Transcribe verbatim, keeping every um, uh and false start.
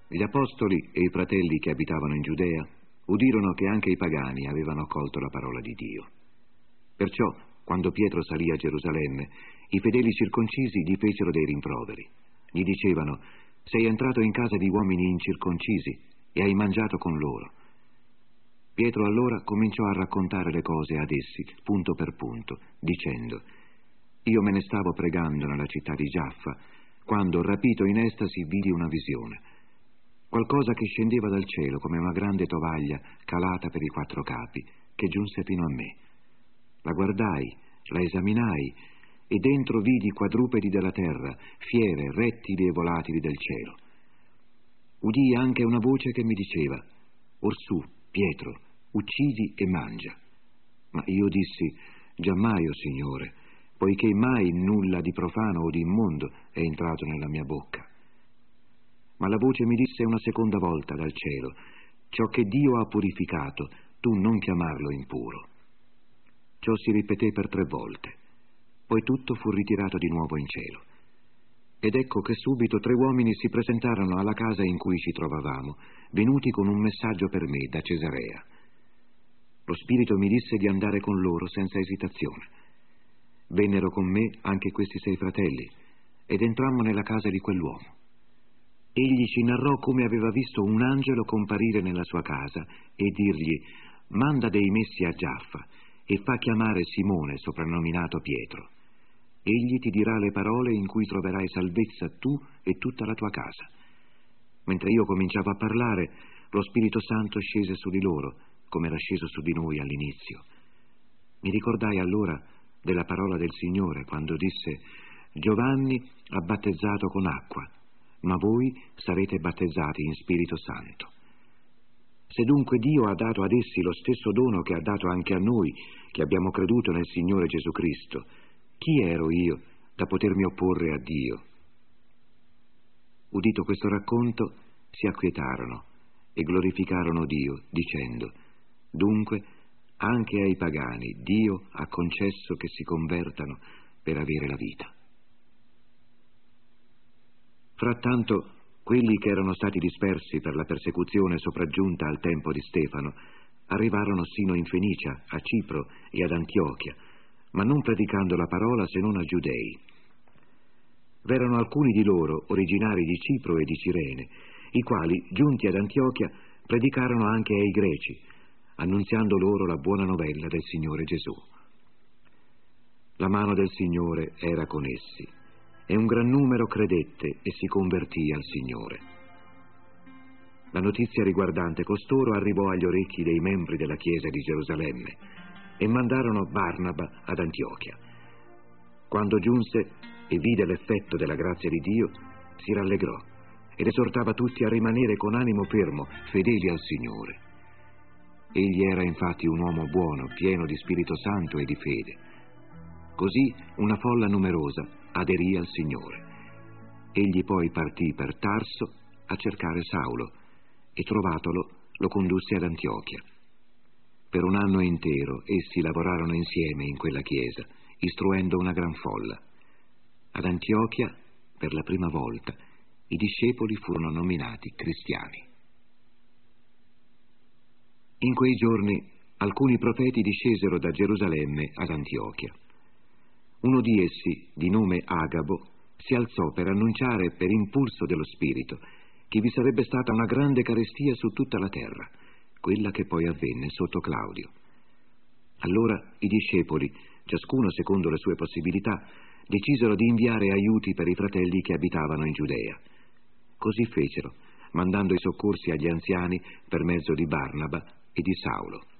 Gli apostoli e i fratelli che abitavano in Giudea udirono che anche i pagani avevano accolto la parola di Dio. Perciò, quando Pietro salì a Gerusalemme, i fedeli circoncisi gli fecero dei rimproveri. Gli dicevano: «Sei entrato in casa di uomini incirconcisi e hai mangiato con loro». Pietro allora cominciò a raccontare le cose ad essi, punto per punto, dicendo: «Io me ne stavo pregando nella città di Giaffa, quando, rapito in estasi, vidi una visione. Qualcosa che scendeva dal cielo come una grande tovaglia calata per i quattro capi, che giunse fino a me. La guardai, la esaminai, e dentro vidi quadrupedi della terra, fiere, rettili e volatili del cielo. Udii anche una voce che mi diceva: «Orsù, Pietro, uccidi e mangia». Ma io dissi: «Giammai, o Signore, poiché mai nulla di profano o di immondo è entrato nella mia bocca». Ma la voce mi disse una seconda volta dal cielo: «Ciò che Dio ha purificato, tu non chiamarlo impuro». Ciò si ripeté per tre volte. Poi tutto fu ritirato di nuovo in cielo. Ed ecco che subito tre uomini si presentarono alla casa in cui ci trovavamo, venuti con un messaggio per me da Cesarea. Lo Spirito mi disse di andare con loro senza esitazione. Vennero con me anche questi sei fratelli, ed entrammo nella casa di quell'uomo. Egli ci narrò come aveva visto un angelo comparire nella sua casa e dirgli: «Manda dei messi a Giaffa e fa chiamare Simone, soprannominato Pietro. Egli ti dirà le parole in cui troverai salvezza tu e tutta la tua casa». Mentre io cominciavo a parlare, lo Spirito Santo scese su di loro, come era sceso su di noi all'inizio. Mi ricordai allora della parola del Signore quando disse: «Giovanni ha battezzato con acqua, ma voi sarete battezzati in Spirito Santo». Se dunque Dio ha dato ad essi lo stesso dono che ha dato anche a noi, che abbiamo creduto nel Signore Gesù Cristo, chi ero io da potermi opporre a Dio? Udito questo racconto, si acquietarono e glorificarono Dio, dicendo: «Dunque, anche ai pagani Dio ha concesso che si convertano per avere la vita». Frattanto, quelli che erano stati dispersi per la persecuzione sopraggiunta al tempo di Stefano arrivarono sino in Fenicia, a Cipro e ad Antiochia, ma non predicando la parola se non a giudei. V'erano alcuni di loro, originari di Cipro e di Cirene, i quali, giunti ad Antiochia, predicarono anche ai greci, annunziando loro la buona novella del Signore Gesù. La mano del Signore era con essi, e un gran numero credette e si convertì al Signore. La notizia riguardante costoro arrivò agli orecchi dei membri della Chiesa di Gerusalemme e mandarono Barnaba ad Antiochia. Quando giunse e vide l'effetto della grazia di Dio, si rallegrò ed esortava tutti a rimanere con animo fermo, fedeli al Signore. Egli era infatti un uomo buono, pieno di Spirito Santo e di fede. Così una folla numerosa aderì al Signore. Egli poi partì per Tarso a cercare Saulo e, trovatolo, lo condusse ad Antiochia. Per un anno intero essi lavorarono insieme in quella chiesa, istruendo una gran folla. Ad Antiochia, per la prima volta, i discepoli furono nominati cristiani. In quei giorni alcuni profeti discesero da Gerusalemme ad Antiochia. Uno di essi, di nome Agabo, si alzò per annunciare per impulso dello Spirito che vi sarebbe stata una grande carestia su tutta la terra, quella che poi avvenne sotto Claudio. Allora i discepoli, ciascuno secondo le sue possibilità, decisero di inviare aiuti per i fratelli che abitavano in Giudea. Così fecero, mandando i soccorsi agli anziani per mezzo di Barnaba e di Saulo.